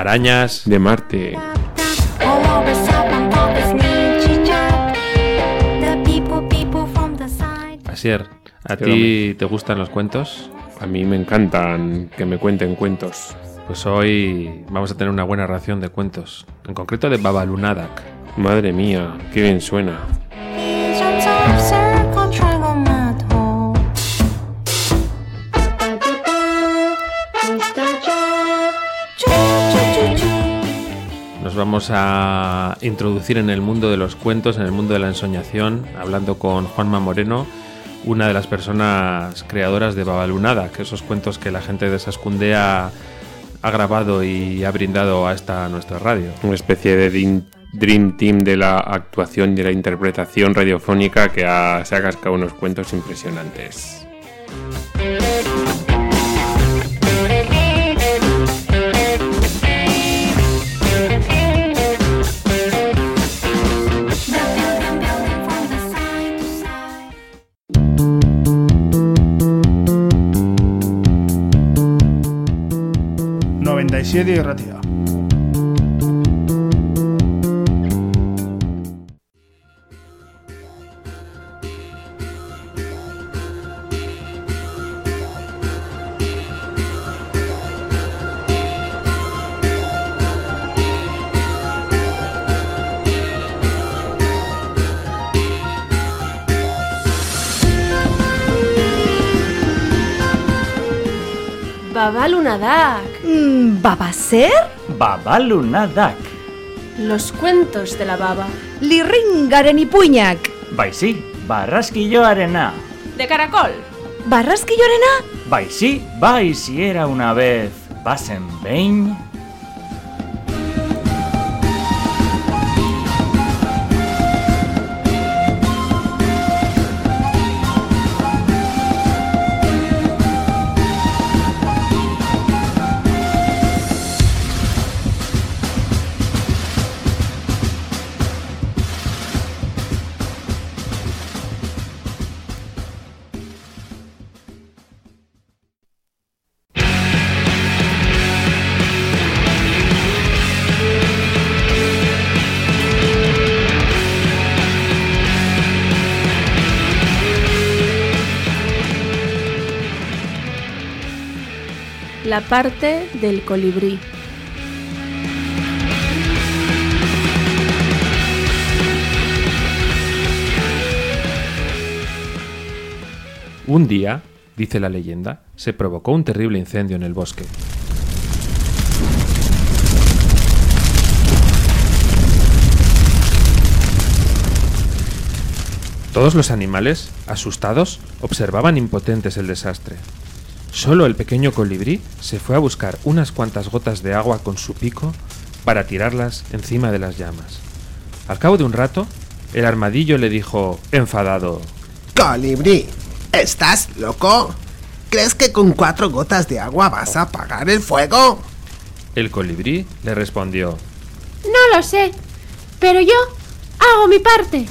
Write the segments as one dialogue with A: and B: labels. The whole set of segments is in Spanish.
A: Arañas
B: de Marte.
A: Asier, ¿a ti te gustan los cuentos?
B: A mí me encantan que me cuenten cuentos.
A: Pues hoy vamos a tener una buena ración de cuentos, en concreto de Babalunadak.
B: Madre mía, qué bien suena.
A: Nos vamos a introducir en el mundo de los cuentos, en el mundo de la ensoñación, hablando con Juanma Moreno, una de las personas creadoras de Babalunadak, esos cuentos que la gente de Sascundea ha grabado y ha brindado a esta nuestra radio.
B: Una especie de Dream Team de la actuación y de la interpretación radiofónica que se ha cascado unos cuentos impresionantes.
C: Y Ratia.
D: Babalunadak.
E: ¿Babaser?
F: Babalunadak.
D: Los cuentos de la baba.
E: Lirringaren ipuinak.
F: Baisi, barraskilloarena.
D: De caracol.
E: Barraskilloarena?
F: Baisi era una vez. Basen behin.
D: La parte del colibrí.
A: Un día, dice la leyenda, se provocó un terrible incendio en el bosque. Todos los animales, asustados, observaban impotentes el desastre. Solo el pequeño colibrí se fue a buscar unas cuantas gotas de agua con su pico para tirarlas encima de las llamas. Al cabo de un rato, el armadillo le dijo, enfadado:
G: «Colibrí, ¿estás loco? ¿Crees que con 4 gotas de agua vas a apagar el fuego?»
A: El colibrí le respondió:
D: No lo sé, pero yo hago mi parte.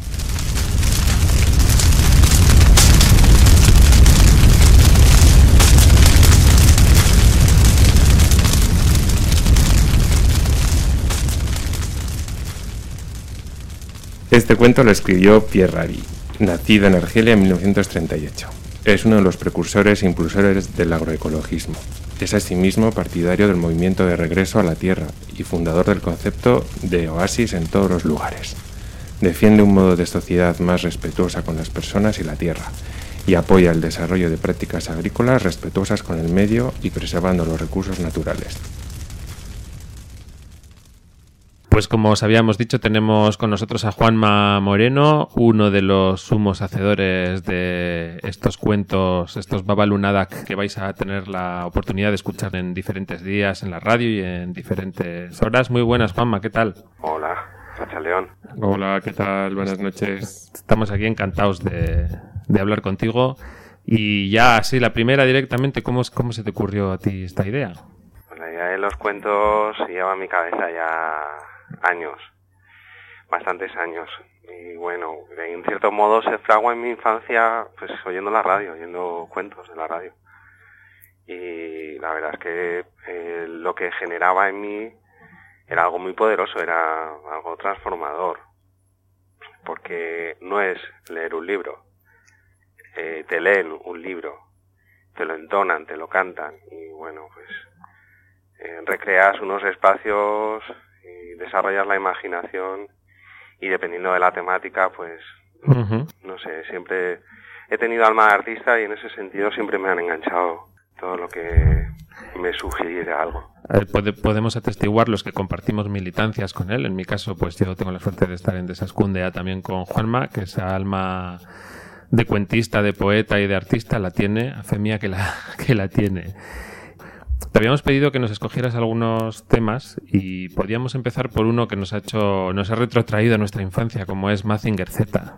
B: Este cuento lo escribió Pierre Rabhi, nacido en Argelia en 1938. Es uno de los precursores e impulsores del agroecologismo. Es asimismo partidario del movimiento de regreso a la tierra y fundador del concepto de oasis en todos los lugares. Defiende un modo de sociedad más respetuosa con las personas y la tierra y apoya el desarrollo de prácticas agrícolas respetuosas con el medio y preservando los recursos naturales.
A: Pues como os habíamos dicho, tenemos con nosotros a Juanma Moreno, uno de los sumos hacedores de estos cuentos, estos Babalunadak, que vais a tener la oportunidad de escuchar en diferentes días en la radio y en diferentes horas. Muy buenas, Juanma, ¿qué tal?
H: Hola, Racha León.
B: Hola, ¿qué tal? Buenas noches.
A: Estamos aquí encantados de hablar contigo. Y ya, así, la primera directamente, ¿cómo se te ocurrió a ti esta idea?
H: Pues la idea de los cuentos lleva en mi cabeza ya años, bastantes años, y bueno, en cierto modo se fragua en mi infancia pues oyendo la radio, oyendo cuentos de la radio, y la verdad es que lo que generaba en mí era algo muy poderoso, era algo transformador, porque no es leer un libro, te leen un libro, te lo entonan, te lo cantan y bueno, pues recreas unos espacios y desarrollas la imaginación y dependiendo de la temática, pues no sé, siempre he tenido alma de artista y en ese sentido siempre me han enganchado todo lo que me sugiere algo.
A: Podemos atestiguar los que compartimos militancias con él. En mi caso, pues yo tengo la suerte de estar en Desazkundea también con Juanma, que esa alma de cuentista, de poeta y de artista la tiene, a fe mía que la tiene. Te habíamos pedido que nos escogieras algunos temas y podríamos empezar por uno que nos ha retrotraído a nuestra infancia, como es Mazinger Z.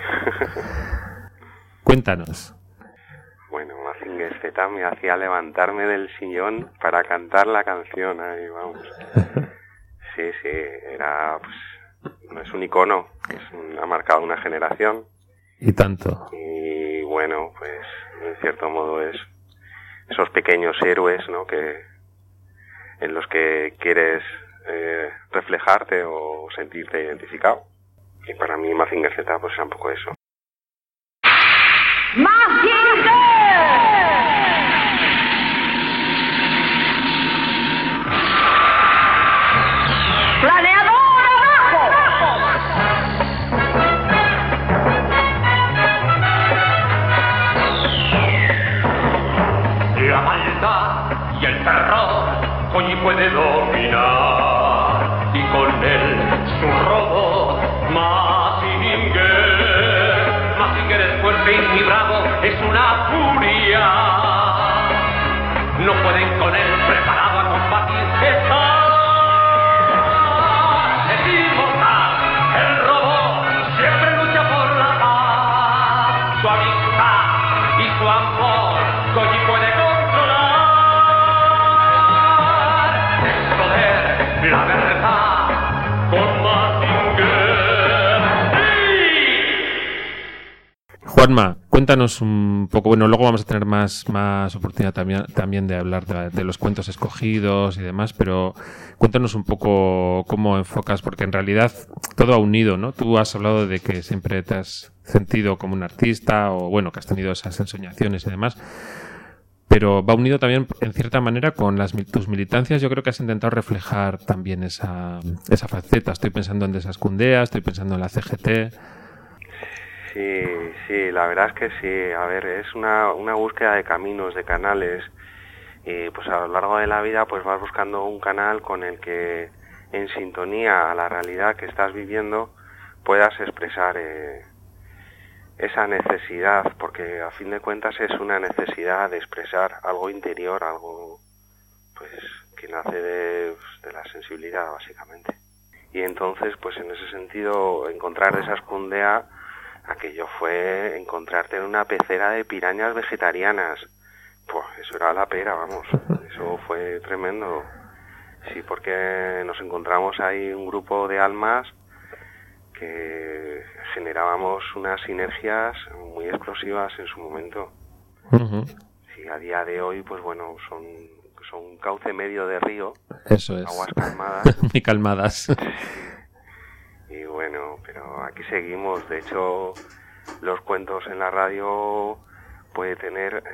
A: Cuéntanos.
H: Bueno, Mazinger Z me hacía levantarme del sillón para cantar la canción, ahí vamos. Sí, era, pues, no es un icono, ha marcado una generación.
A: Y tanto.
H: Y bueno, pues, en cierto modo es esos pequeños héroes, ¿no?, que en los que quieres reflejarte o sentirte identificado. Y para mí Mazinger Z pues era un poco eso.
C: La maldad y el terror hoy puede dominar y con él su robot Mazinger es fuerte y bravo, es una furia. No pueden con él, preparado a combatir. Es inmortal, el robot siempre lucha por la paz. Su amistad y su amor Koji puede controlar. Es poder, la verdad, con Mazinger.
A: Juanma, cuéntanos un poco, bueno, luego vamos a tener más oportunidad también de hablar de los cuentos escogidos y demás, pero cuéntanos un poco cómo enfocas, porque en realidad todo ha unido, ¿no? Tú has hablado de que siempre te has sentido como un artista o, bueno, que has tenido esas ensoñaciones y demás, pero va unido también, en cierta manera, con tus militancias. Yo creo que has intentado reflejar también esa faceta. Estoy pensando en Desazkundea, estoy pensando en la CGT.
H: Sí, la verdad es que sí. A ver, es una búsqueda de caminos, de canales, y pues a lo largo de la vida pues vas buscando un canal con el que, en sintonía a la realidad que estás viviendo, puedas expresar esa necesidad, porque a fin de cuentas es una necesidad de expresar algo interior, algo pues que nace de la sensibilidad, básicamente. Y entonces, pues en ese sentido, encontrar Desazkundea, aquello fue encontrarte en una pecera de pirañas vegetarianas. Pues eso era la pera, vamos. Eso fue tremendo. Sí, porque nos encontramos ahí un grupo de almas que generábamos unas sinergias muy explosivas en su momento.
A: Uh-huh.
H: Sí, a día de hoy, pues bueno, son un cauce medio de río.
A: Eso es.
H: Aguas calmadas.
A: Muy calmadas.
H: Y bueno, pero aquí seguimos. De hecho, los cuentos en la radio puede tener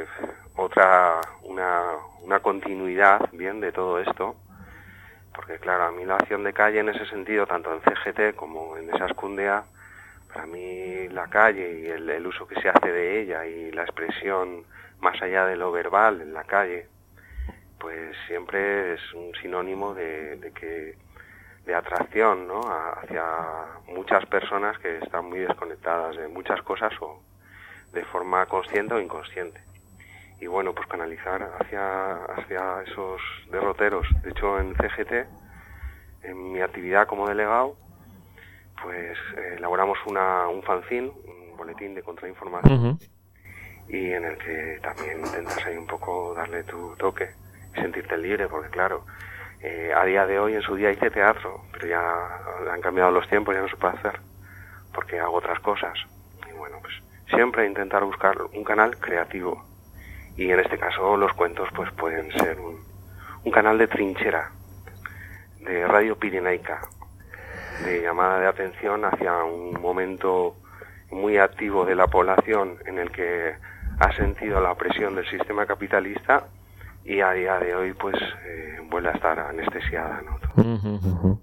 H: una continuidad bien de todo esto, porque claro, a mí la acción de calle en ese sentido, tanto en CGT como en Desazkundea, para mí la calle y el uso que se hace de ella y la expresión más allá de lo verbal en la calle, pues siempre es un sinónimo de atracción, ¿no?, hacia muchas personas que están muy desconectadas de muchas cosas o de forma consciente o inconsciente. Y bueno, pues canalizar hacia esos derroteros. De hecho, en CGT, en mi actividad como delegado, pues elaboramos un fanzine, un boletín de contrainformación,
A: Uh-huh.
H: y en el que también intentas ahí un poco darle tu toque y sentirte libre, porque claro, a día de hoy, en su día hice teatro, pero ya han cambiado los tiempos, ya no se puede hacer, porque hago otras cosas. Y bueno, pues siempre intentar buscar un canal creativo Y en este caso los cuentos pues pueden ser un canal de trinchera, de radio pirenaica, de llamada de atención hacia un momento muy activo de la población en el que ha sentido la presión del sistema capitalista y a día de hoy pues vuelve a estar anestesiada, ¿no?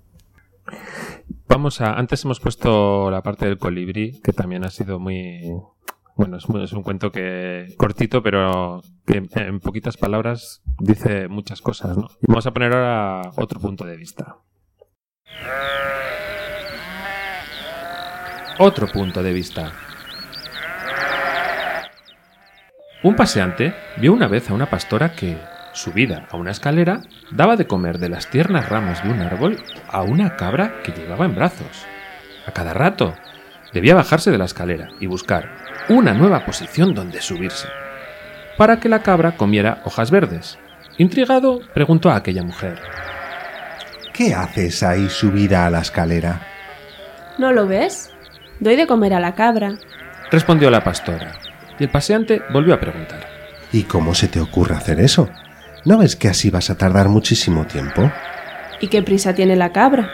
A: Antes hemos puesto la parte del colibrí, que también ha sido muy... Bueno, es un cuento cortito, pero que en poquitas palabras dice muchas cosas, ¿no? Y vamos a poner ahora otro punto de vista. Otro punto de vista. Un paseante vio una vez a una pastora que, subida a una escalera, daba de comer de las tiernas ramas de un árbol a una cabra que llevaba en brazos. A cada rato debía bajarse de la escalera y buscar una nueva posición donde subirse, para que la cabra comiera hojas verdes. Intrigado, preguntó a aquella mujer:
I: ¿Qué haces ahí subida a la escalera?
D: ¿No lo ves? Doy de comer a la cabra.
A: Respondió la pastora, y el paseante volvió a preguntar:
I: ¿Y cómo se te ocurre hacer eso? ¿No ves que así vas a tardar muchísimo tiempo?
D: ¿Y qué prisa tiene la cabra?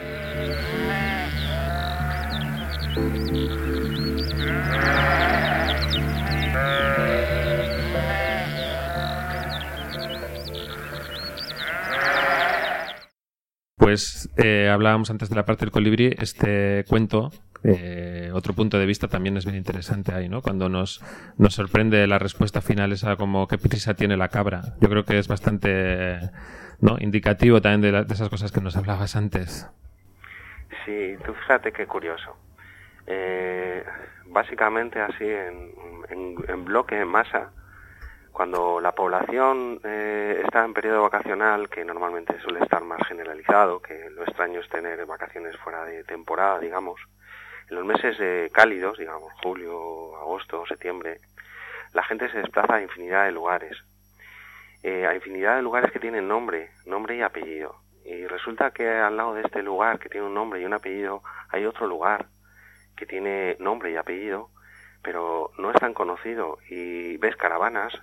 A: Pues hablábamos antes de la parte del colibrí. Este cuento, otro punto de vista también es bien interesante ahí, ¿no? Cuando nos sorprende la respuesta final, esa como qué prisa tiene la cabra. Yo creo que es bastante, ¿no?, indicativo también de esas cosas que nos hablabas antes.
H: Sí, tú fíjate qué curioso. Básicamente así, en bloque, en masa, cuando la población está en periodo vacacional, que normalmente suele estar más generalizado, que lo extraño es tener vacaciones fuera de temporada, digamos, en los meses cálidos, digamos, julio, agosto, septiembre, la gente se desplaza a infinidad de lugares. A infinidad de lugares que tienen nombre y apellido. Y resulta que al lado de este lugar que tiene un nombre y un apellido, hay otro lugar que tiene nombre y apellido, pero no es tan conocido. Y ves caravanas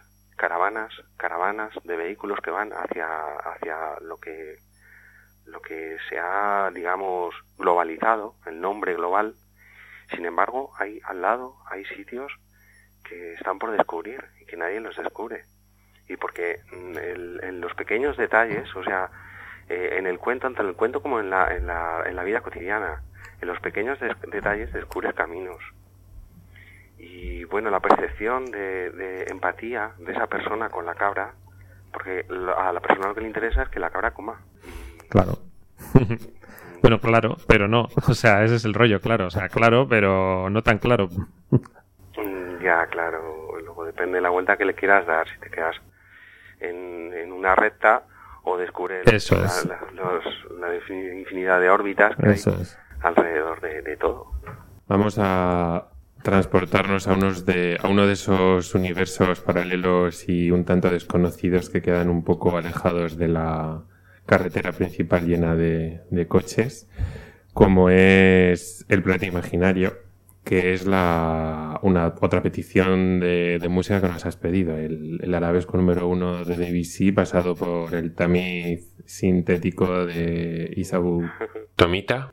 H: de vehículos que van hacia lo que se ha, digamos, globalizado, el nombre global. Sin embargo, al lado hay sitios que están por descubrir y que nadie los descubre. Y porque en los pequeños detalles, o sea, en el cuento, tanto en el cuento como en la vida cotidiana, en los pequeños detalles descubres caminos. Y bueno, la percepción de empatía de esa persona con la cabra, porque a la persona lo que le interesa es que la cabra coma.
A: Claro. Bueno, claro, pero no. O sea, ese es el rollo, claro. O sea, claro, pero no tan claro.
H: Ya, claro. Luego depende de la vuelta que le quieras dar. Si te quedas en una recta o descubres la infinidad de órbitas que hay alrededor de todo.
B: Vamos a transportarnos a uno de esos universos paralelos y un tanto desconocidos que quedan un poco alejados de la carretera principal llena de coches, como es el planeta imaginario, que es otra petición de música que nos has pedido, el arabesco número 1 de Debussy, pasado por el tamiz sintético de Isaú Tomita.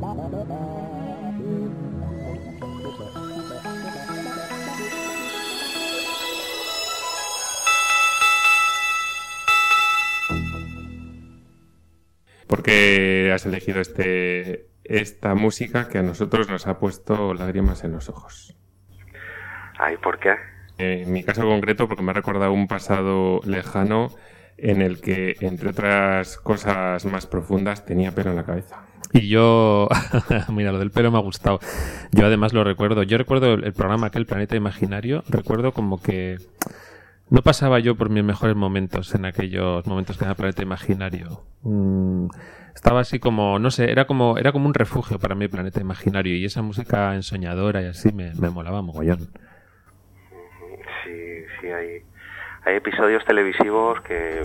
B: ¿Por qué has elegido esta música que a nosotros nos ha puesto lágrimas en los ojos?
H: Ay, ¿por qué?
B: En mi caso concreto, porque me ha recordado un pasado lejano en el que, entre otras cosas más profundas, tenía pelo en la cabeza.
A: Y yo, mira, lo del pelo me ha gustado. Yo además lo recuerdo. Yo recuerdo el programa aquel, Planeta Imaginario. Recuerdo como que no pasaba yo por mis mejores momentos en aquellos momentos que era Planeta Imaginario. Estaba así como, no sé, era como un refugio para mí Planeta Imaginario, y esa música ensoñadora y así me molaba mogollón.
H: Sí, hay episodios televisivos que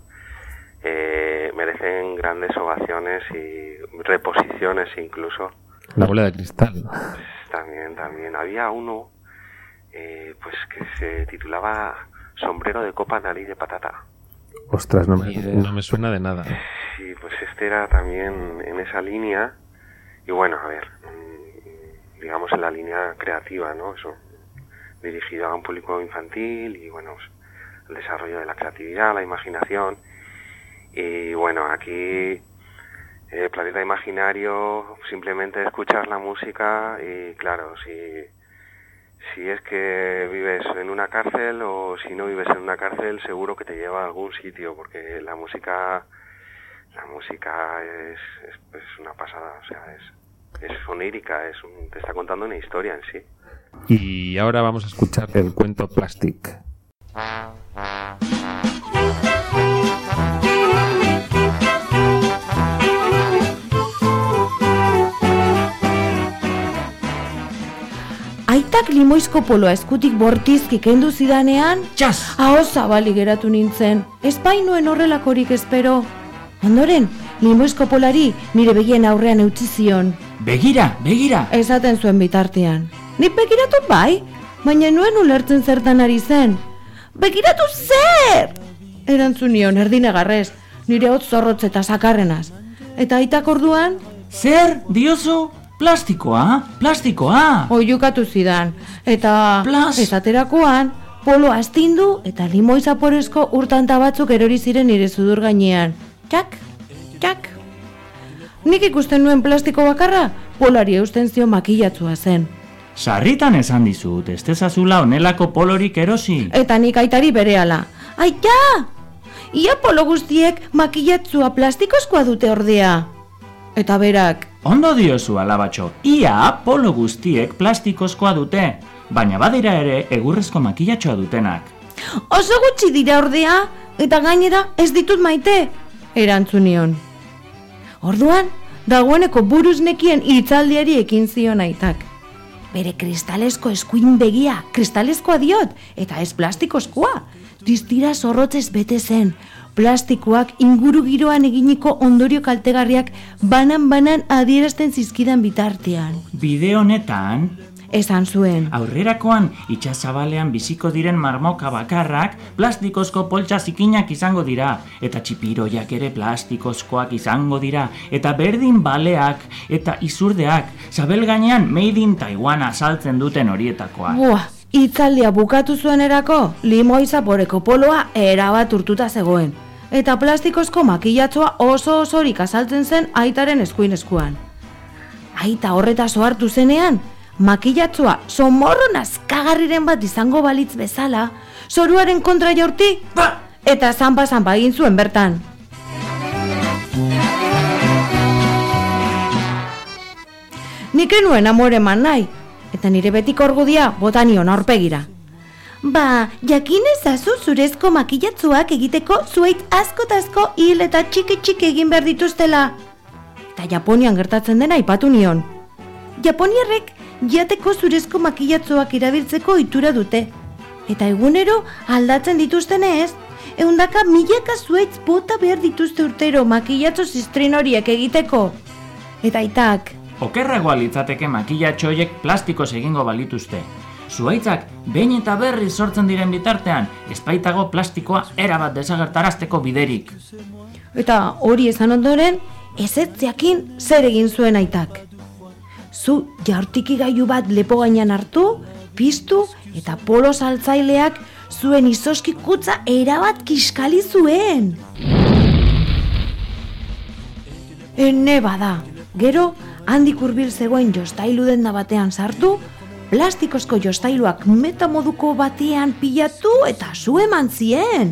H: merecen grandes ovaciones y reposiciones incluso.
A: La bola de cristal.
H: También. Había uno pues que se titulaba Sombrero de copa, nariz de patata.
A: Ostras, no me suena de nada.
H: Sí, pues este era también en esa línea. Y bueno, a ver, digamos en la línea creativa, ¿no? Eso, dirigido a un público infantil y bueno, pues, el desarrollo de la creatividad, la imaginación. Y bueno, aquí Planeta Imaginario, simplemente escuchar la música y claro, si es que vives en una cárcel o si no vives en una cárcel, seguro que te lleva a algún sitio, porque la música es una pasada, o sea, es onírica, te está contando una historia en sí.
A: Y ahora vamos a escuchar el cuento Plastic.
E: Aitak limoizko poloa eskutik bortizki kendu zidanean, ahoz zabalik geratu nintzen. Ez bainuen horrelakorik espero. Ondoren, limoizko polari nire begien aurrean eutsi zion.
F: Begira!
E: Esaten zuen bitartean. Nik begiratu bai, baina nuen ulertzen zertan ari zen. Begiratu zer! Erantzun nion erdinagarrez, nire hotz zorrotz eta sakarrenaz. Eta aitak orduan...
F: Zer, diozu? Plastikoa!
E: Oiukatu zidan, eta esaterakoan, polo astindu eta limoi zaporezko urtanta batzuk erori ziren nire zudur gainean. Txak. Nik ikusten nuen plastiko bakarra, polari eusten zio makillatzua zen.
F: Sarritan esan dizut, ez dezazula honelako polorik erosi.
E: Eta nik aitari berehala. Aita! Ia polo guztiek makillatzua plastikozkoa dute ordea. Eta berak...
F: Ondo diozu, alabatxo, ia polo guztiek plastikozkoa dute, baina badira ere egurrezko makillatxoa dutenak.
E: Oso gutxi dira ordea, eta gainera ez ditut maite, erantzunion. Orduan, dagoeneko buruz nekien hitzaldiari ekin zion aitak. Bere kristalezko eskuin begia, kristalezkoa diot, eta ez plastikozkoa. Distira zorrotzez bete zen, plastikoak inguru giroan eginiko ondorio kaltegarriak banan adierazten zizkidan bitartean.
F: Bide honetan,
E: esan zuen,
F: aurrerakoan itsasabalean biziko diren marmoka bakarrak plastikozko poltsa zikinak izango dira, eta txipiroiak ere plastikozkoak izango dira, eta berdin baleak eta izurdeak, sabel gainean Made in Taiwan azaltzen duten horietakoak.
E: Hitzaldia bukatu zuenerako, limoi zaporeko poloa erabat urtuta zegoen. Eta plastikozko makillatzoa oso osorik azaltzen zen aitaren eskuin-eskuan. Aita horretaz ohartu zenean, makillatzoa somorro nazkagarriren bat izango balitz bezala, zoruaren kontra jaurti, eta zanpa egin zuen bertan. Nik enuen amore eman nahi, eta nire betiko argudia botanion aurpegira. Jakin ezazu zurezko makillatzuak egiteko zuait asko hil eta txiki egin behar dituztela. Eta Japonian gertatzen dena aipatu nion. Japoniarrek jateko zurezko makillatzuak erabiltzeko ohitura dute. Eta egunero aldatzen dituztenez, 100.000 zuaitz bota behar dituzte urtero makillatzo zistrin horiek egiteko. Eta aitak...
F: Okerragoa litzateke makillatxoiek plastikoz egingo balituzte. Zuaitzak behin eta berriz sortzen diren bitartean, ez baitago plastikoa erabat desagertarazteko biderik.
E: Eta hori esan ondoren, ezetzeakin zer egin zuen aitak. Zu jaurtikigailu bat lepo gainean hartu, piztu eta polo saltzaileak zuen izoski kutza erabat kiskali zuen. Ene bada, gero handik hurbil zegoen jostailu denda batean sartu, plastikozko jostailuak metamoduko batean pilatu eta su eman zien.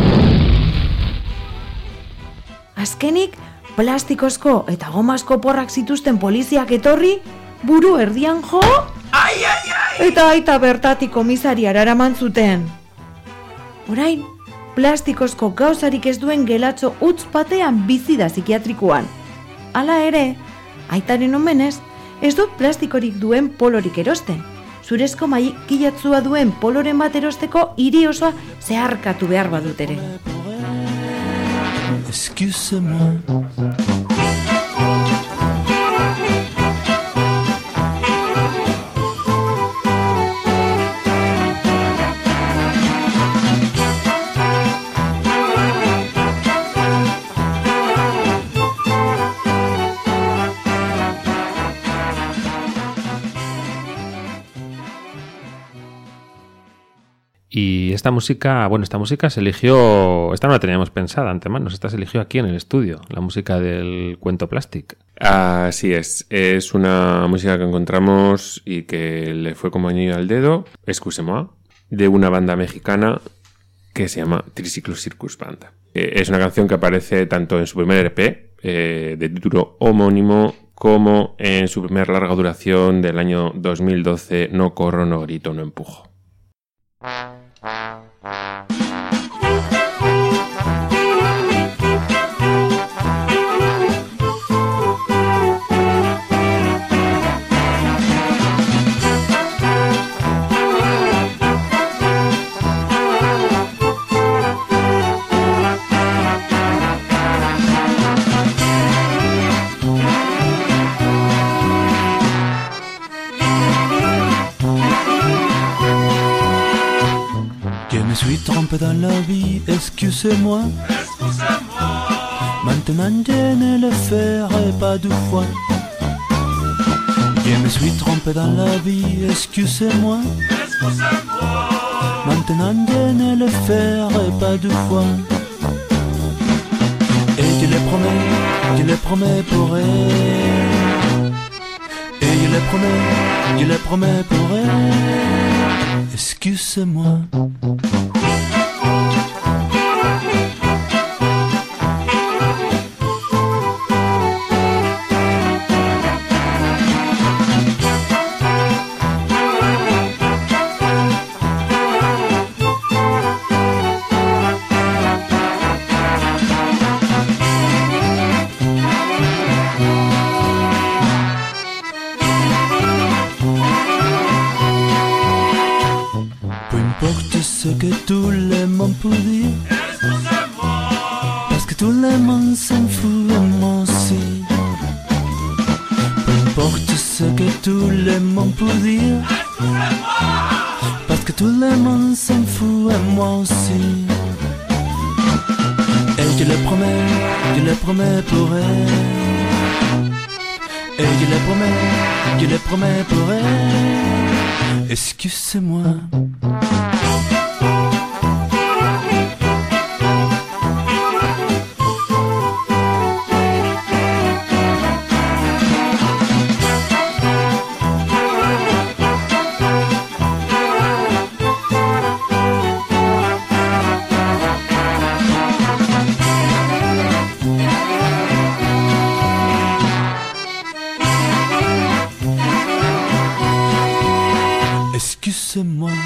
E: Azkenik, plastikozko eta gomazko porrak zituzten poliziak etorri, buru erdian jo, eta aita bertatik komisariara eraman zuten. Orain, plastikozko gauzarik ez duen gelatxo utz batean bizi da psikiatrikoan. Hala ere, aitaren omenez, ez dut plastikorik duen polorik erosten. Zurezko makilatzua duen poloren bat erosteko hiri osoa zeharkatu behar badut ere.
J: Excuse-moi.
A: Y esta música se eligió, esta no la teníamos pensada antemano, esta se eligió aquí en el estudio, la música del cuento Plastic.
B: Así es una música que encontramos y que le fue como anillo al dedo, Excuse-moi, de una banda mexicana que se llama Triciclo Circus Band. Es una canción que aparece tanto en su primer EP, de título homónimo, como en su primer larga duración del año 2012, No corro, no grito, no empujo.
J: Je me suis trompé dans la vie, excusez-moi. Maintenant je ne le ferai pas deux fois. Je me suis trompé dans la vie, excusez-moi. Maintenant je ne le ferai pas deux fois. Et je le promets pour elle. Et je le promets pour elle. Excuse-moi. Ce que tout le monde peut dire, parce que tout le monde s'en fout et moi aussi. Peu importe ce que tout le monde peut dire, parce que tout le monde s'en fout et moi aussi. Et je le promets pour elle. Et je le promets pour elle. Excusez-moi. Excuse-moi.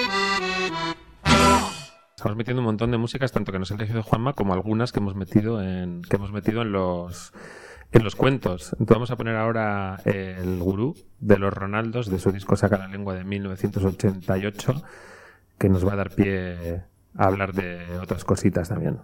A: Estamos metiendo un montón de músicas, tanto que nos ha elegido Juanma como algunas que hemos metido en los cuentos. Entonces vamos a poner ahora el Gurú de los Ronaldos, de su disco Saca la Lengua de 1988, que nos va a dar pie a hablar de otras cositas también.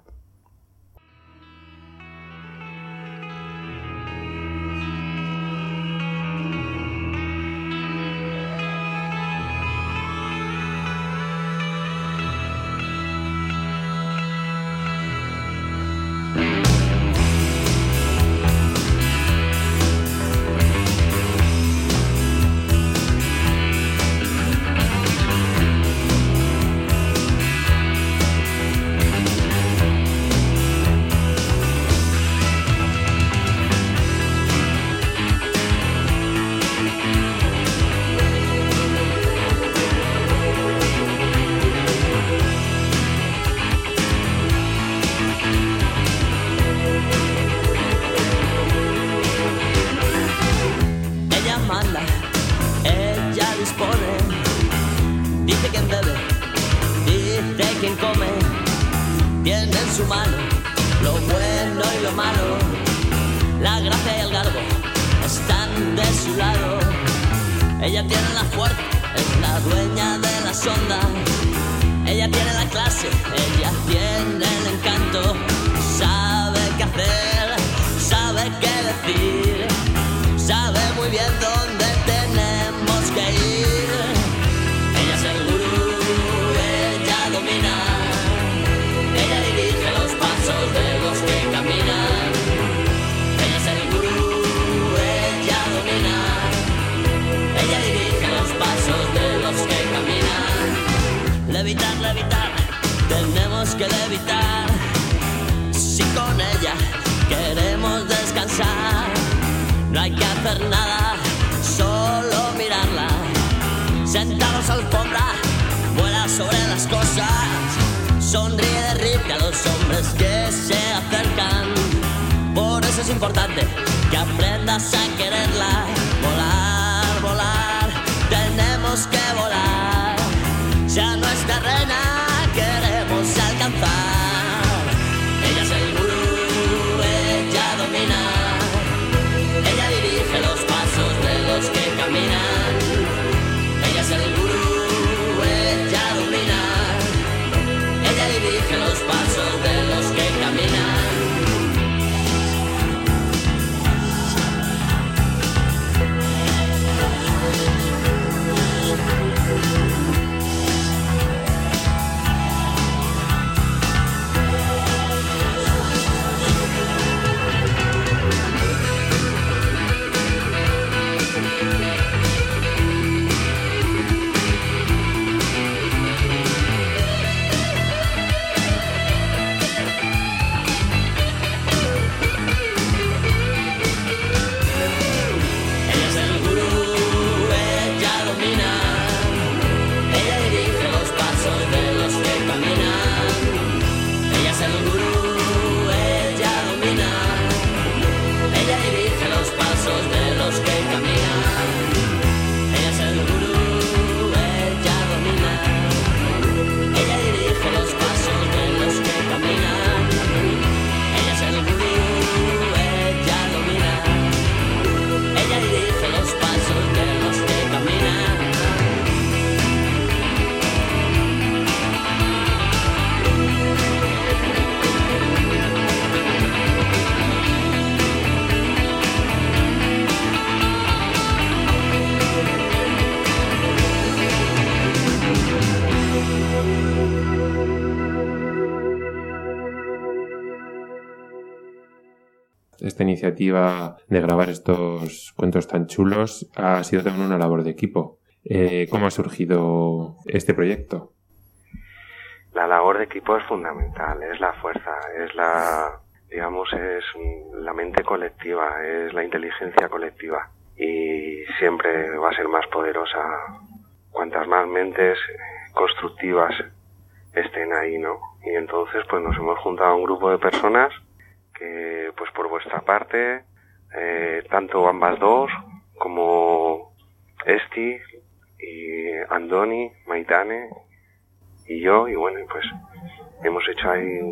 K: en su mano, lo bueno y lo malo, la gracia y el garbo están de su lado. Ella tiene la fuerza, es la dueña de las ondas. Ella tiene la clase, ella tiene el encanto. Sabe qué hacer, sabe qué decir, sabe muy bien dónde tenemos que ir. Ella es el gurú, ella domina, ella dirige los pasos de los que caminan. Ella es el gurú, ella domina, ella dirige los pasos de los que caminan. Levitar, levitar, tenemos que levitar. Si con ella queremos descansar, no hay que hacer nada, solo mirarla. Sentados alfombra, vuela sobre las cosas, sonríe, derrite a los hombres que se acercan. Por eso es importante que aprendas a quererla. Volar, volar, tenemos que volar. Ya nuestra reina queremos alcanzar. Ella es el gurú, ella domina, ella dirige los pasos de los que caminan. Ella es el gurú, ella domina, ella dirige los pasos de los que caminan.
B: Esta iniciativa de grabar estos cuentos tan chulos ha sido también una labor de equipo. ¿Cómo ha surgido este proyecto?
H: La labor de equipo es fundamental, es la fuerza, es la mente colectiva, es la inteligencia colectiva y siempre va a ser más poderosa cuantas más mentes constructivas estén ahí, ¿no? Y entonces pues nos hemos juntado a un grupo de personas que pues por vuestra parte, tanto ambas dos como Esti y Andoni, Maitane y yo, y bueno, pues hemos hecho ahí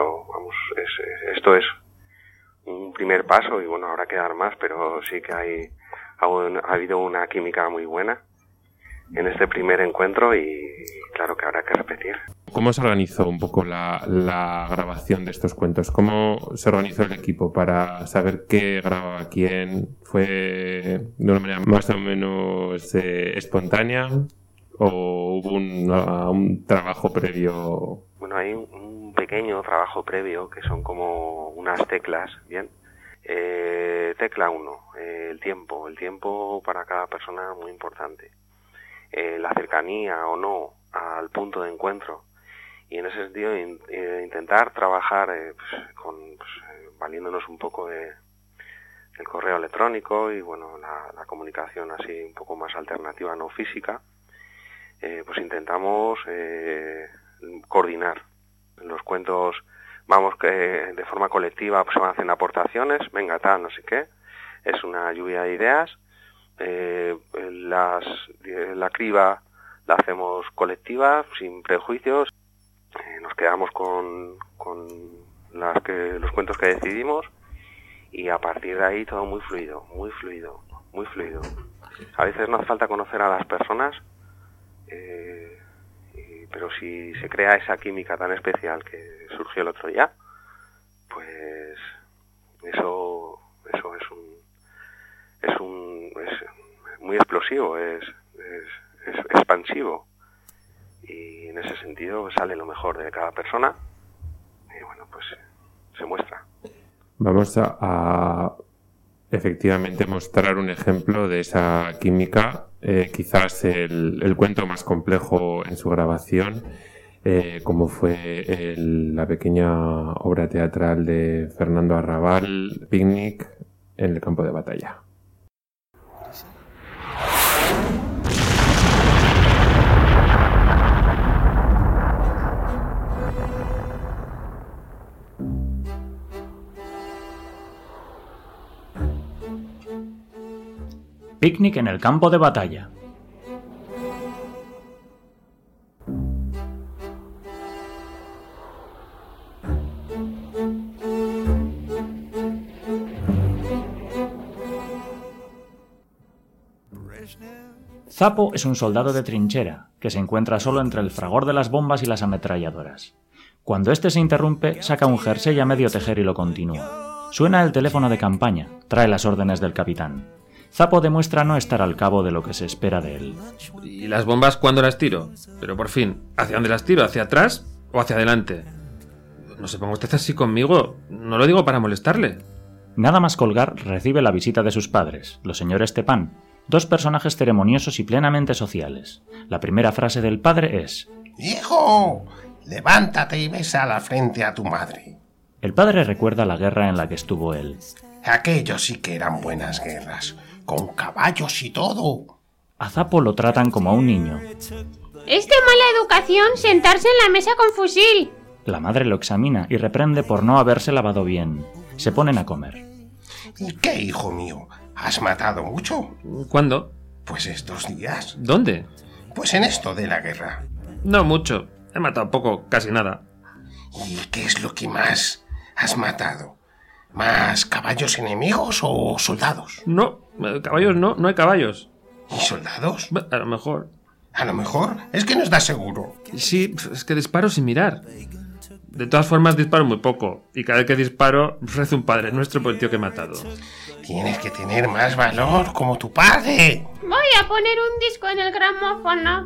H: esto es un primer paso y bueno, habrá que dar más, pero sí que ha habido una química muy buena en este primer encuentro y claro que habrá que repetir.
B: ¿Cómo se organizó un poco la grabación de estos cuentos? ¿Cómo se organizó el equipo para saber qué grababa quién? ¿Fue de una manera más o menos espontánea o hubo un trabajo previo?
H: Bueno, hay un pequeño trabajo previo que son como unas teclas, ¿bien? Tecla 1, el tiempo para cada persona muy importante. La cercanía o no al punto de encuentro. Y en ese sentido intentar trabajar valiéndonos un poco del correo electrónico y bueno, la comunicación así un poco más alternativa, no física, pues intentamos coordinar los cuentos. Vamos que de forma colectiva pues se van haciendo aportaciones, venga tal, no sé qué, es una lluvia de ideas. La criba la hacemos colectiva, sin prejuicios. nos quedamos con los cuentos que decidimos y a partir de ahí todo muy fluido. A veces no hace falta conocer a las personas, pero si se crea esa química tan especial que surgió el otro día, pues eso es muy explosivo, es expansivo, y en ese sentido sale lo mejor de cada persona y bueno, pues se muestra.
B: Vamos a efectivamente mostrar un ejemplo de esa química, quizás el cuento más complejo en su grabación, como fue la pequeña obra teatral de Fernando Arrabal, Picnic en el campo de batalla.
F: Picnic en el campo de batalla. Zapo es un soldado de trinchera que se encuentra solo entre el fragor de las bombas y las ametralladoras. Cuando este se interrumpe, saca un jersey a medio tejer y lo continúa. Suena el teléfono de campaña, trae las órdenes del capitán. Zapo demuestra no estar al cabo de lo que se espera de él.
A: ¿Y las bombas cuándo las tiro? Pero por fin, ¿hacia dónde las tiro? ¿Hacia atrás o hacia adelante? No se ponga usted así conmigo, no lo digo para molestarle.
F: Nada más colgar, recibe la visita de sus padres, los señores Stepan, dos personajes ceremoniosos y plenamente sociales. La primera frase del padre es:
G: ¡Hijo! Levántate y besa la frente a tu madre.
F: El padre recuerda la guerra en la que estuvo él.
G: Aquellos sí que eran buenas guerras, con caballos y todo.
F: A Zapo lo tratan como a un niño.
D: Es de mala educación sentarse en la mesa con fusil.
F: La madre lo examina y reprende por no haberse lavado bien. Se ponen a comer.
G: ¿Y qué, hijo mío? ¿Has matado mucho?
A: ¿Cuándo?
G: Pues estos días.
A: ¿Dónde?
G: Pues en esto de la guerra.
A: No mucho. He matado poco, casi nada.
G: ¿Y qué es lo que más has matado? ¿Más caballos enemigos o soldados?
A: No, caballos no hay caballos.
G: ¿Y soldados?
A: A lo mejor.
G: ¿A lo mejor? Es que no estás seguro.
A: Sí, es que disparo sin mirar. De todas formas disparo muy poco. Y cada vez que disparo rezo un Padre Nuestro por el tío que he matado.
G: Tienes que tener más valor como tu padre.
D: Voy a poner un disco en el gramófono.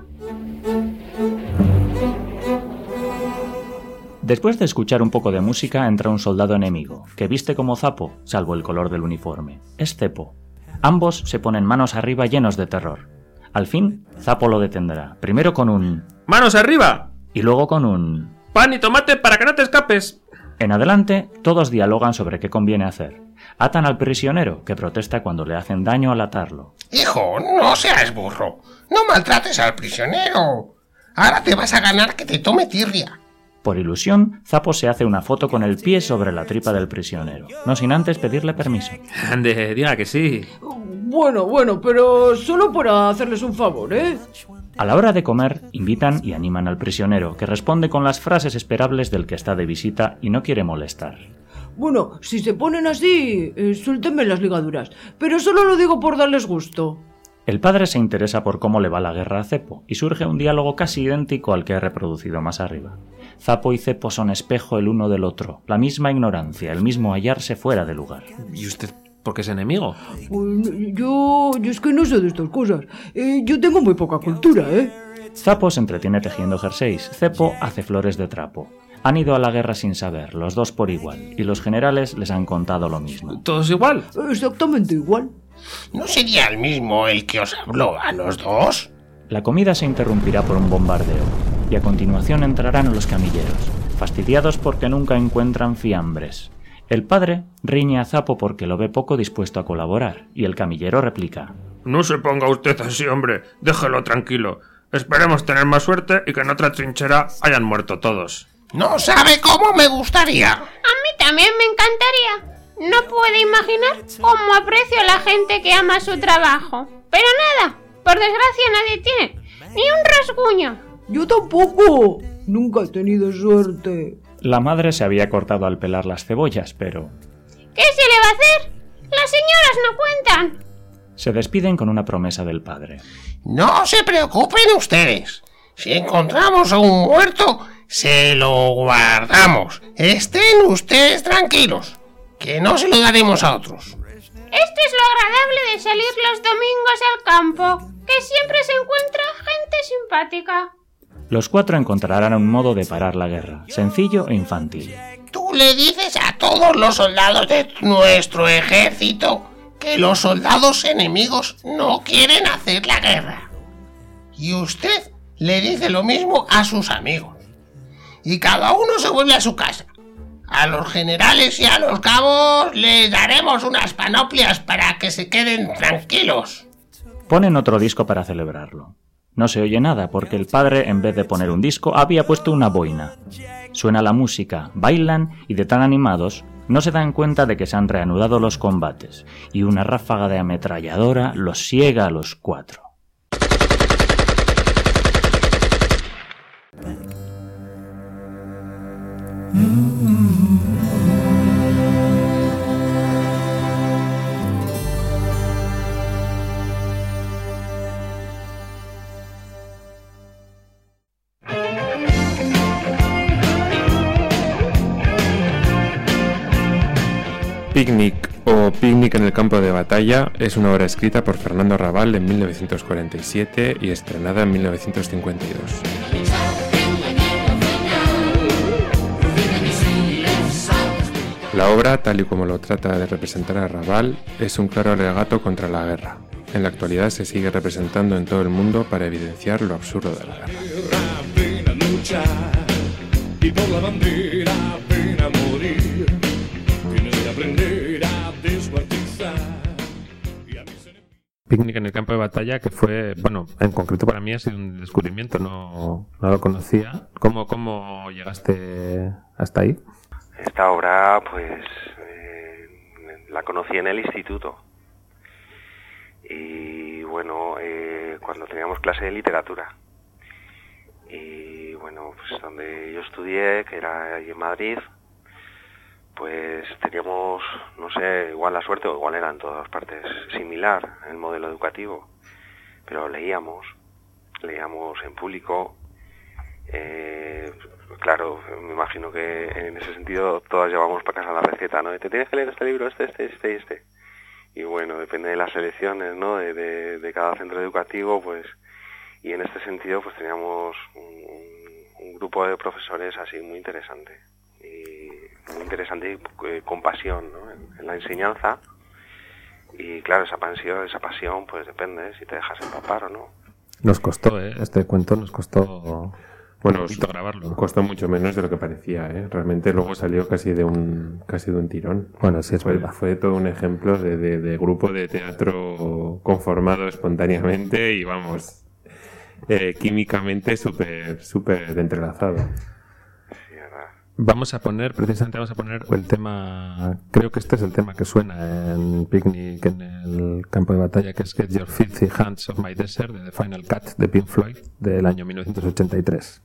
F: Después de escuchar un poco de música, entra un soldado enemigo, que viste como Zapo, salvo el color del uniforme. Es Cepo. Ambos se ponen manos arriba llenos de terror. Al fin, Zapo lo detendrá, primero con un
A: ¡manos arriba!
F: Y luego con un
A: ¡pan y tomate para que no te escapes!
F: En adelante, todos dialogan sobre qué conviene hacer. Atan al prisionero, que protesta cuando le hacen daño al atarlo.
G: Hijo, no seas burro. No maltrates al prisionero. Ahora te vas a ganar que te tome tirria.
F: Por ilusión, Zapo se hace una foto con el pie sobre la tripa del prisionero, no sin antes pedirle permiso.
A: Ande, diga que sí.
L: Bueno, pero solo para hacerles un favor, ¿eh?
F: A la hora de comer, invitan y animan al prisionero, que responde con las frases esperables del que está de visita y no quiere molestar.
L: Bueno, si se ponen así, suéltenme las ligaduras, pero solo lo digo por darles gusto.
F: El padre se interesa por cómo le va la guerra a Cepo, y surge un diálogo casi idéntico al que he reproducido más arriba. Zapo y Cepo son espejo el uno del otro, la misma ignorancia, el mismo hallarse fuera de lugar.
A: ¿Y usted por qué es enemigo?
L: Pues yo es que no sé de estas cosas. Yo tengo muy poca cultura, ¿eh?
F: Zapo se entretiene tejiendo jerseys, Cepo hace flores de trapo. Han ido a la guerra sin saber, los dos por igual, y los generales les han contado lo mismo.
A: ¿Todos igual?
L: Exactamente igual.
G: ¿No sería el mismo el que os habló a los dos?
F: La comida se interrumpirá por un bombardeo, y a continuación entrarán los camilleros, fastidiados porque nunca encuentran fiambres. El padre riñe a Zapo porque lo ve poco dispuesto a colaborar, y el camillero replica:
A: No se ponga usted así, hombre, déjelo tranquilo. Esperemos tener más suerte y que en otra trinchera hayan muerto todos.
G: No sabe cómo me gustaría.
D: A mí también me encantaría. No puede imaginar cómo aprecio a la gente que ama su trabajo. Pero nada, por desgracia nadie tiene ni un rasguño.
L: Yo tampoco. Nunca he tenido suerte.
F: La madre se había cortado al pelar las cebollas, pero...
D: ¿Qué se le va a hacer? Las señoras no cuentan.
F: Se despiden con una promesa del padre.
G: No se preocupen ustedes. Si encontramos a un muerto, se lo guardamos. Estén ustedes tranquilos, que no se lo daremos a otros.
D: Esto es lo agradable de salir los domingos al campo, que siempre se encuentra gente simpática.
F: Los 4 encontrarán un modo de parar la guerra, sencillo e infantil.
G: Tú le dices a todos los soldados de nuestro ejército que los soldados enemigos no quieren hacer la guerra. Y usted le dice lo mismo a sus amigos. Y cada uno se vuelve a su casa. A los generales y a los cabos les daremos unas panoplias para que se queden tranquilos.
F: Ponen otro disco para celebrarlo. No se oye nada porque el padre, en vez de poner un disco, había puesto una boina. Suena la música, bailan y de tan animados no se dan cuenta de que se han reanudado los combates y una ráfaga de ametralladora los ciega a los 4.
B: Picnic o Picnic en el campo de batalla es una obra escrita por Fernando Raval en 1947 y estrenada en 1952. La obra, tal y como lo trata de representar a Raval, es un claro alegato contra la guerra. En la actualidad se sigue representando en todo el mundo para evidenciar lo absurdo de la guerra.
M: Y por la bandera ven a morir. Tienes que aprender a descuartizar.
A: Picnic en el campo de batalla, que fue, bueno, en concreto para mí ha sido un descubrimiento, no lo conocía. ¿Cómo llegaste hasta ahí?
H: Esta obra, pues, la conocí en el instituto. Y bueno, cuando teníamos clase de literatura. Y bueno, pues donde yo estudié, que era ahí en Madrid, pues teníamos, no sé, igual la suerte, o igual era en todas partes similar el modelo educativo, pero leíamos en público. Claro, me imagino que en ese sentido todas llevamos para casa la receta, ¿no? Te tienes que leer este libro, este. Y bueno, depende de las selecciones, ¿no? De cada centro educativo, pues. Y en este sentido, pues teníamos un grupo de profesores así muy interesante. Y con pasión, ¿no? En la enseñanza. Y claro, esa pasión, pues depende si te dejas empapar o no.
A: Nos costó, este cuento nos costó...
B: Bueno,
A: grabarlo.
B: Costó mucho menos de lo que parecía, Realmente luego salió casi de un tirón.
A: Bueno, sí, es verdad.
B: Fue todo un ejemplo de grupo de teatro conformado espontáneamente y vamos, químicamente súper entrelazado.
A: Vamos a poner el tema, creo que este es el tema que suena en Picnic en el campo de batalla, que es Get Your Filthy Hands Off My Desert, de The Final Cut de Pink Floyd, del año 1983.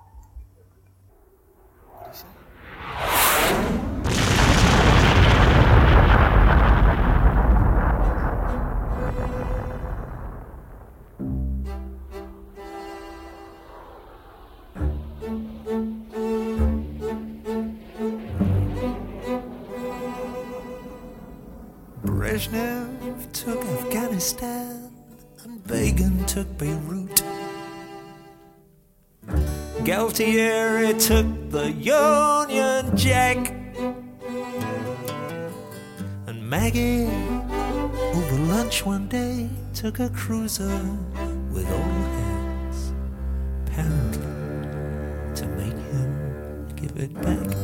J: Brezhnev took Afghanistan and Begin took Beirut. Galtieri took the Union Jack. And Maggie, over lunch one day, took a cruiser with all hands, apparently to make him give it back.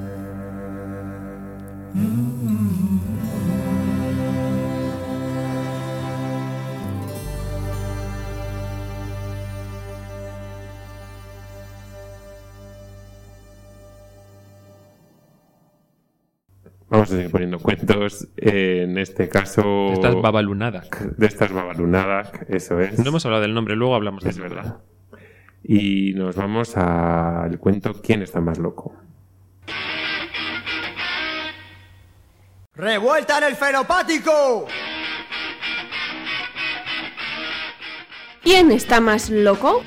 B: Vamos a seguir poniendo cuentos, en este caso...
A: De estas Babalunadak.
B: De estas Babalunadak, eso es.
A: No hemos hablado del nombre, luego hablamos de
B: es verdad. Y nos vamos al cuento ¿Quién está más loco?
N: ¡Revuelta en el fenopático!
O: ¿Quién está más loco?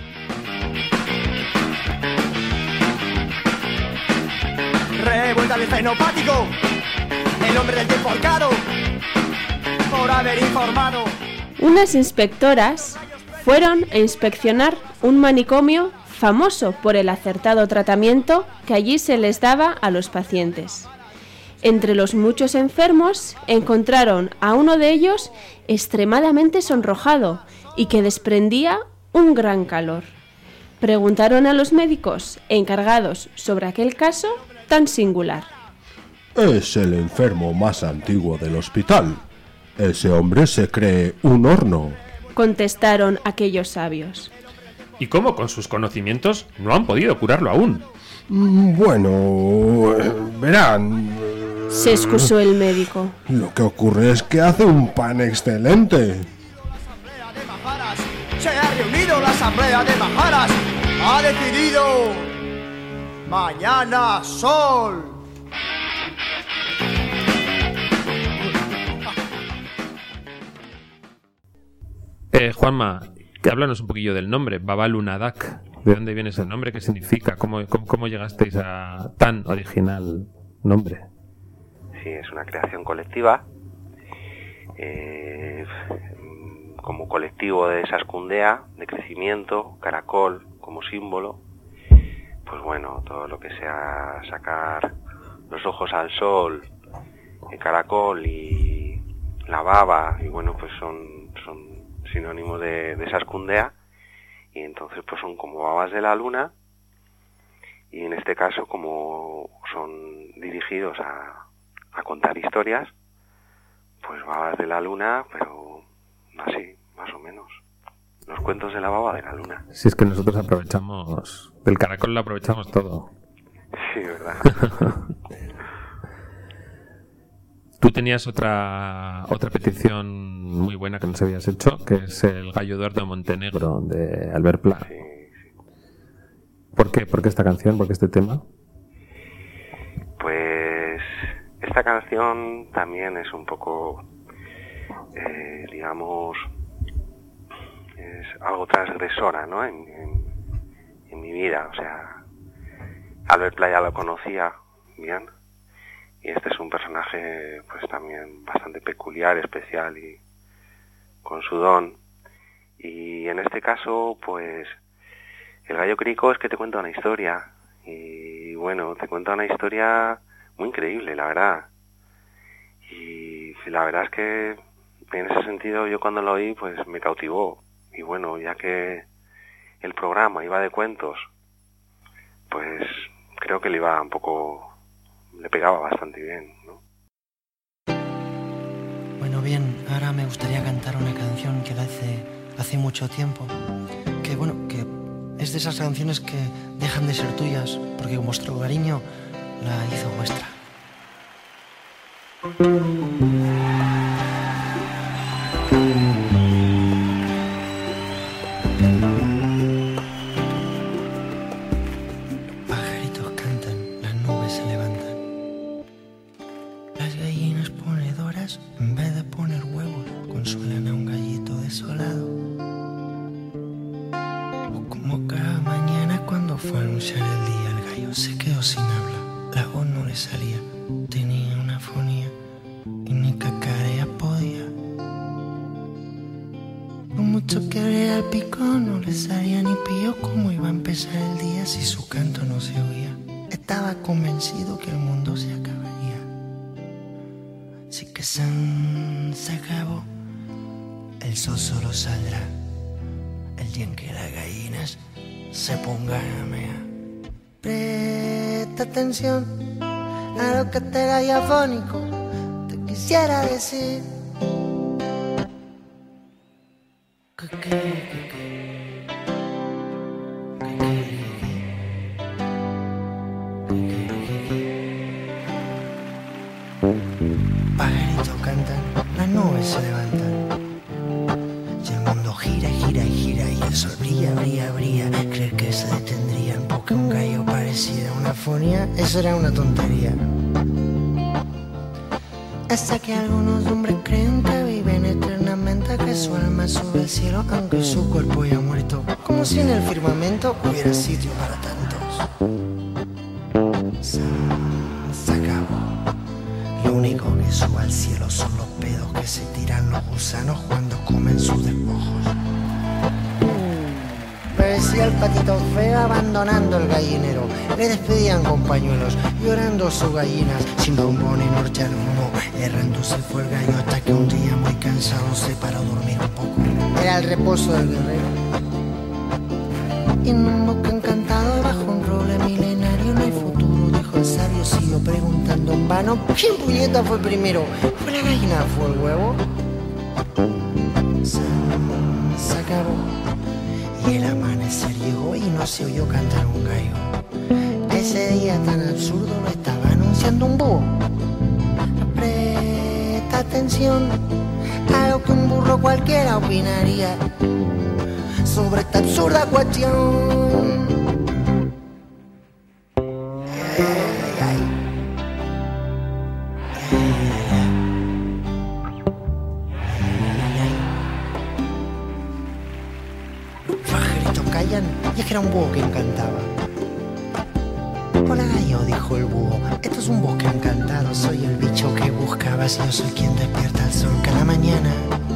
N: ¡Revuelta en el fenopático! El hombre del tiempo ahorcado por haber informado.
O: Unas inspectoras fueron a inspeccionar un manicomio famoso por el acertado tratamiento que allí se les daba a los pacientes. Entre los muchos enfermos encontraron a uno de ellos extremadamente sonrojado y que desprendía un gran calor. Preguntaron a los médicos encargados sobre aquel caso tan singular.
I: Es el enfermo más antiguo del hospital. Ese hombre se cree un horno.
O: Contestaron aquellos sabios.
A: ¿Y cómo con sus conocimientos no han podido curarlo aún?
I: Bueno, verán.
O: Se excusó el médico.
I: Lo que ocurre es que hace un pan excelente.
N: Se ha reunido la asamblea de Majaras. Ha decidido. Mañana sol.
A: Juanma, háblanos un poquillo del nombre, Babalunadak. ¿De dónde viene ese nombre? ¿Qué significa? ¿Cómo llegasteis a tan original nombre?
H: Sí, es una creación colectiva. Como colectivo de Sascundea, de crecimiento, caracol como símbolo. Pues bueno, todo lo que sea sacar los ojos al sol, el caracol y la baba, y bueno, pues son sinónimos de Sascundea, y entonces pues son como babas de la luna, y en este caso como son dirigidos a contar historias, pues babas de la luna, pero así, más o menos. Los cuentos de la baba de la luna.
A: Si es que nosotros aprovechamos, del caracol lo aprovechamos todo.
H: Sí, ¿verdad?
A: Tú tenías otra petición muy buena que nos habías hecho, que es el Gallo Eduardo Montenegro de Albert Pla.
H: Sí.
A: ¿Por qué? ¿Por qué esta canción? ¿Por qué este tema?
H: Pues esta canción también es un poco, digamos, es algo transgresora, ¿no? En mi vida, o sea, Albert Pla ya lo conocía bien. Y este es un personaje pues también bastante peculiar, especial y con su don. Y en este caso, pues, el gallo crico es que te cuenta una historia. Y bueno, te cuenta una historia muy increíble, la verdad. Y la verdad es que en ese sentido yo cuando lo oí pues me cautivó. Y bueno, ya que el programa iba de cuentos, pues creo que le iba un poco... le pegaba bastante bien, ¿no?
P: Bueno, bien, ahora me gustaría cantar una canción que la hace mucho tiempo. Que bueno, que es de esas canciones que dejan de ser tuyas, porque con vuestro cariño la hizo vuestra. Pajaritos cantan, las nubes se levantan. Las gallinas ponedoras, en vez de poner huevos, consuelan a un gallito desolado. O como cada mañana cuando fue a anunciar el día, el gallo se quedó sin habla. La voz no le salía, tenía una afonía y ni cacarea podía. Por mucho que abriera el pico no le salía ni pío. Cómo iba a empezar el día si su canto no se oía. Estaba convencido que el mundo se acabaría. Así que se acabó. El sol solo saldrá el día en que las gallinas se pongan a mear. Presta atención a lo que este gallo afónico te quisiera decir. Pajaritos cantan, las nubes se levantan. Y el mundo gira y gira y gira y el sol brilla, brilla, brilla. Creer que se detendrían porque un gallo parecía una fonía, eso era una tontería. Hasta que algunos hombres creen que viven eternamente, que su alma sube al cielo aunque su cuerpo ya ha muerto, como si en el firmamento hubiera sitio para tantos. Se acabó. Lo único que sube al cielo son los pedos que se tiran los gusanos cuando comen sus despojos. Parecía el patito feo abandonando el gallinero. Le despedían con pañuelos, llorando sus gallinas, sin bombón en horcha alguno. Errando se fue el gallo hasta que un día muy cansado se paró a dormir un poco. Era el reposo del guerrero. Y en un bosque encantado bajo un roble milenario no hay futuro, dijo el sabio. Siguió preguntando en vano, ¿quién puñeta fue primero? ¿Fue la gallina o fue el huevo? Se acabó. Y el amanecer llegó y no se oyó cantar un gallo. Ese día tan absurdo lo estaba anunciando un búho. Presta atención a lo que un burro cualquiera opinaría sobre esta absurda cuestión. Y es que era un búho que encantaba. Hola gallo, dijo el búho, esto es un bosque encantado. Soy el bicho que buscabas y yo soy quien despierta el sol cada mañana.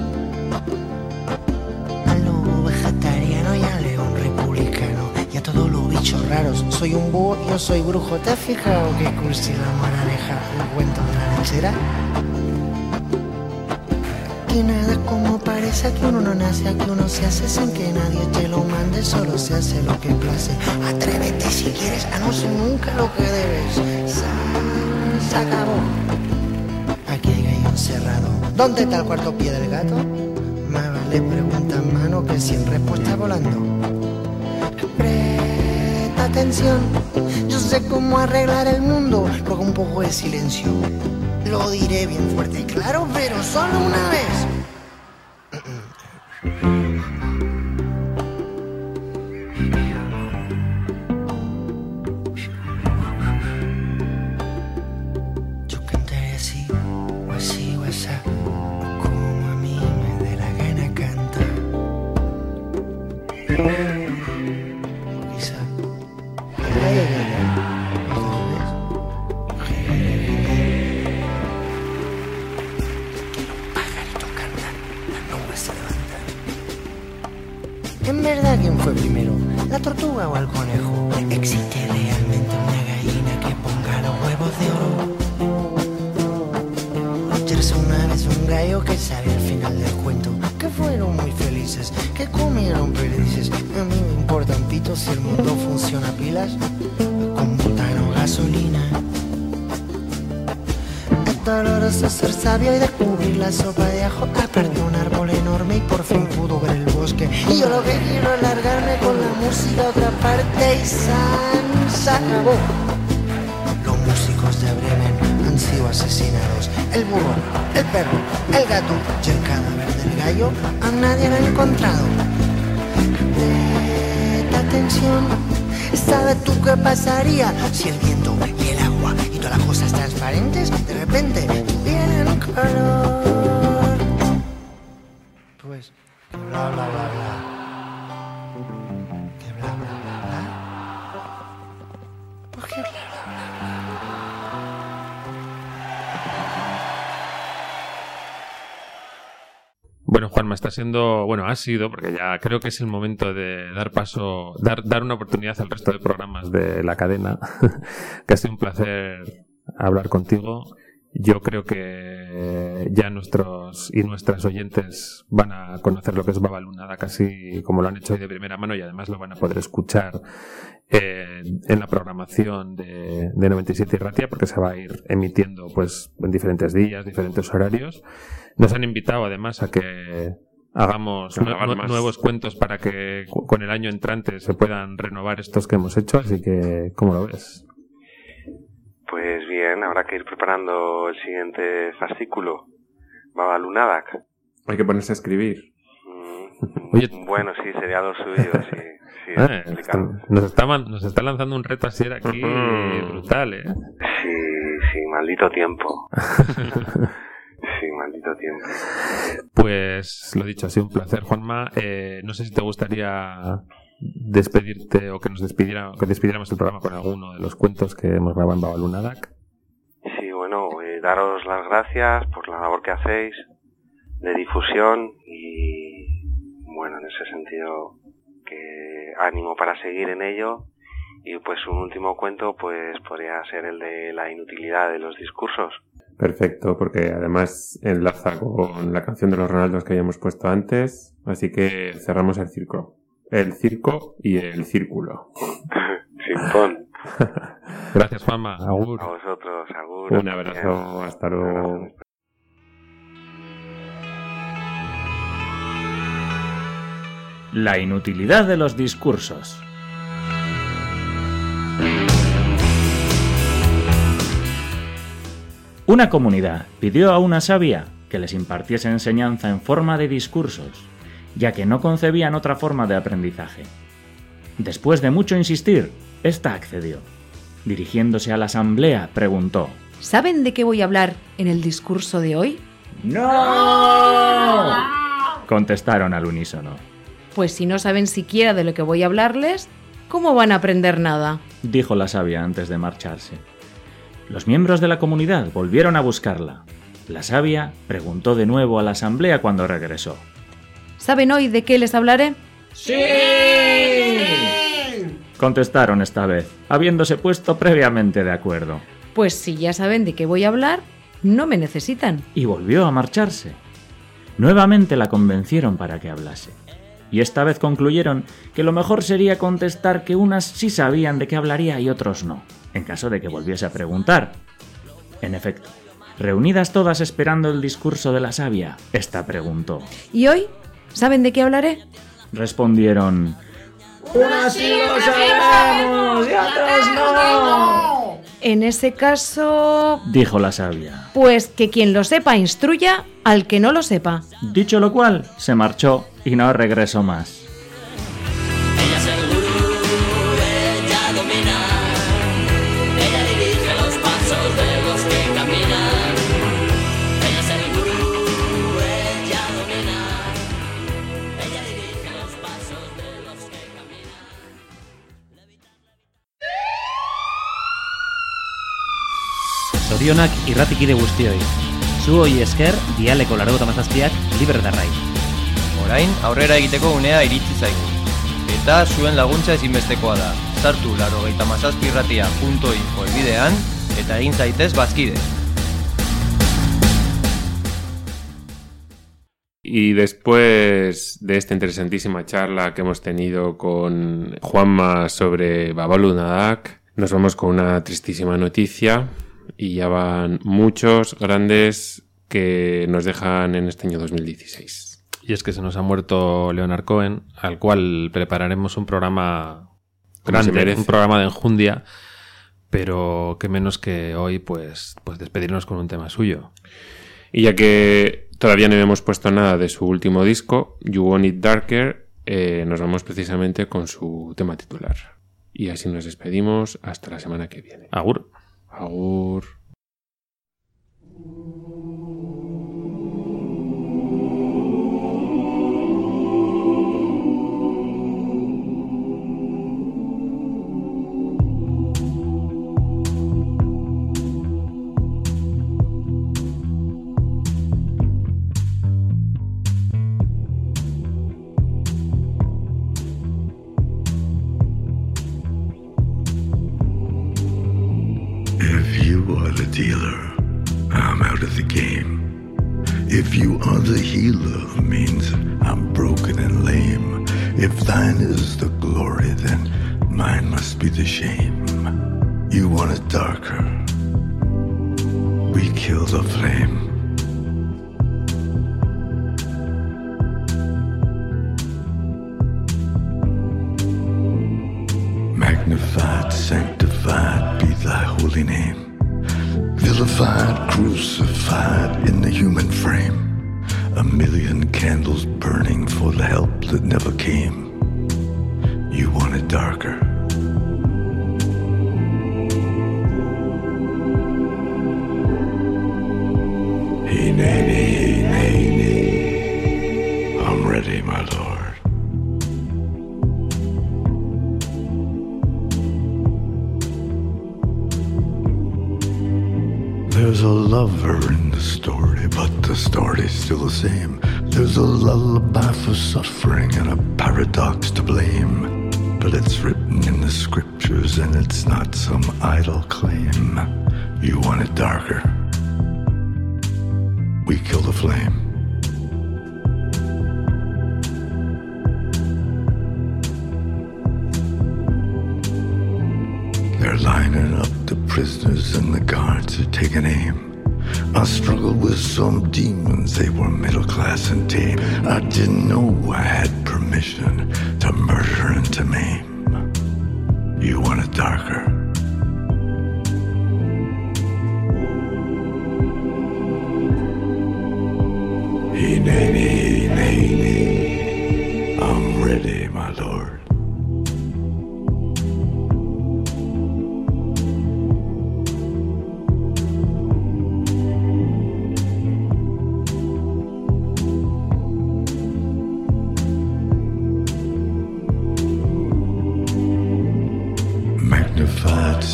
P: Al lobo vegetariano y al león republicano y a todos los bichos raros. Soy un búho, yo soy brujo. ¿Te has fijado que cursi la moraleja el cuento de la lechera? Que nada es como parece, que uno no nace, que uno se hace sin que nadie te lo mande, solo se hace lo que place. Atrévete si quieres a no ser nunca lo que debes. Se acabó. Aquí hay gallo encerrado. ¿Dónde está el cuarto pie del gato? Más vale pregunta en mano que sin respuesta volando. Presta atención, yo sé cómo arreglar el mundo, luego un poco de silencio. Lo diré bien fuerte y claro, pero solo una vez. Yo cantaré así, o así, o así, como a mí me dé la gana cantar. Quizá. En verdad, ¿quién fue primero? ¿La tortuga o el conejo? ¿Existe realmente una gallina que ponga los huevos de oro? Ayer una vez un gallo que sabe al final del cuento que fueron muy felices, que comieron perdices. A mí me importa un pito si el mundo funciona a pilas, con butano o gasolina. Es doloroso ser sabio y descubrir la sopa de ajo. Apartó un árbol enorme y por fin pudo ver el bosque. Y yo lo que quiero es largarme con la música a otra parte y se acabó. Los músicos de Bremen han sido asesinados. El burro, el perro, el gato y el cadáver del gallo a nadie lo han encontrado. Presta atención, ¿sabes tú qué pasaría si el viento y el agua y todas las cosas transparentes de repente tuvieran color? Pues, bla bla bla bla. Que bla bla bla bla. ¿Por qué bla bla bla bla?
A: Bueno, Juanma, está siendo, bueno, ha sido, porque ya creo que es el momento de dar paso, dar una oportunidad al resto de programas de la cadena, que ha sido un placer hablar contigo. Yo creo que ya nuestros y nuestras oyentes van a conocer lo que es Babalunada casi como lo han hecho hoy de primera mano, y además lo van a poder escuchar en la programación de 97 Irratia, porque se va a ir emitiendo pues en diferentes días, diferentes horarios. Nos han invitado además a que hagamos nuevos cuentos para que con el año entrante se puedan renovar estos que hemos hecho, así que ¿cómo lo ves?
H: Pues bien, habrá que ir preparando el siguiente fascículo, Babalunada.
B: Hay que ponerse a escribir.
A: Oye,
H: Bueno, sí, sería lo suyo, sí. Sí,
A: nos está lanzando un reto así aquí brutal, ¿eh?
H: Sí, maldito tiempo. Sí, maldito tiempo.
A: Pues lo dicho, ha sido un placer, Juanma. No sé si te gustaría despedirte o que despidiéramos el programa con alguno de los cuentos que hemos grabado en Babalunadak.
H: Sí, bueno, daros las gracias por la labor que hacéis de difusión y, bueno, en ese sentido, que ánimo para seguir en ello. Y pues un último cuento pues podría ser el de la inutilidad de los discursos.
B: Perfecto, porque además enlaza con la canción de los Ronaldos que habíamos puesto antes, así que cerramos el circo. El circo y el círculo.
H: Simpón.
A: Gracias, Juanma. Agur.
H: A vosotros, agur.
B: Un abrazo, hasta luego.
F: La inutilidad de los discursos. Una comunidad pidió a una sabia que les impartiese enseñanza en forma de discursos, ya que no concebían otra forma de aprendizaje. Después de mucho insistir, ésta accedió. Dirigiéndose a la asamblea, preguntó:
L: ¿Saben de qué voy a hablar en el discurso de hoy?
F: ¡No! Contestaron al unísono.
L: Pues si no saben siquiera de lo que voy a hablarles, ¿cómo van a aprender nada?
F: Dijo la sabia antes de marcharse. Los miembros de la comunidad volvieron a buscarla. La sabia preguntó de nuevo a la asamblea cuando regresó.
L: ¿Saben hoy de qué les hablaré?
F: ¡Sí! Contestaron esta vez, habiéndose puesto previamente de acuerdo.
L: Pues si ya saben de qué voy a hablar, no me necesitan.
F: Y volvió a marcharse. Nuevamente la convencieron para que hablase. Y esta vez concluyeron que lo mejor sería contestar que unas sí sabían de qué hablaría y otros no, en caso de que volviese a preguntar. En efecto, reunidas todas esperando el discurso de la sabia, esta preguntó.
L: ¿Y hoy? ¿Saben de qué hablaré?
F: Respondieron:
L: ¡Unas sí lo sabemos y otras no! En ese caso...
F: dijo la sabia.
L: Pues que quien lo sepa instruya al que no lo sepa.
F: Dicho lo cual, se marchó y no regresó más.
K: Ella es el gurú, ella domina, ella dirige los pasos de los que caminan. Ella es el gurú, ella domina, ella dirige los pasos de los que caminan.
Q: Zorionak irratikide guztioi. Zuoi esker, dialeko 87ak libre darrai.
R: Orain, aurrera egiteko unea iritsi zaigu. Eta zuen laguntza ezinbestekoa da. Sartu 87irratia.info elbidean eta egin zaitez bazkide.
B: Y después de esta interesantísima charla que hemos tenido con Juanma sobre Babalunadak, nos vamos con una tristísima noticia. Y ya van muchos grandes que nos dejan en este año 2016.
A: Y es que se nos ha muerto Leonard Cohen, al cual prepararemos un programa grande, un programa de enjundia, pero que menos que hoy pues despedirnos con un tema suyo.
B: Y ya que todavía no hemos puesto nada de su último disco, You Want It Darker, nos vamos precisamente con su tema titular. Y así nos despedimos hasta la semana que viene.
A: Agur.
B: Agur.
S: Dealer, I'm out of the game. If you are the healer, means I'm broken and lame. If thine is the glory, then mine must be the shame. You want it darker, we kill the flame. Magnified, sanctified be thy holy name. Vilified, crucified in the human frame. A A million candles burning for the help that never came. You want it darker. Hey, nay, I'm ready, my lord. There's a lover in the story, but the story's still the same. There's a lullaby for suffering and a paradox to blame. But it's written in the scriptures and it's not some idle claim. You want it darker. We kill the flame. They're lining up the prisoners and the guards are taking aim. I struggled with some demons, they were middle class and tame. I didn't know I had permission to murder and to maim. You want it darker. Hey, nay, I'm ready, my lord. Magnified,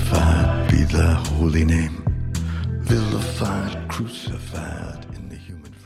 S: sanctified be thy holy name. Vilified, crucified in the human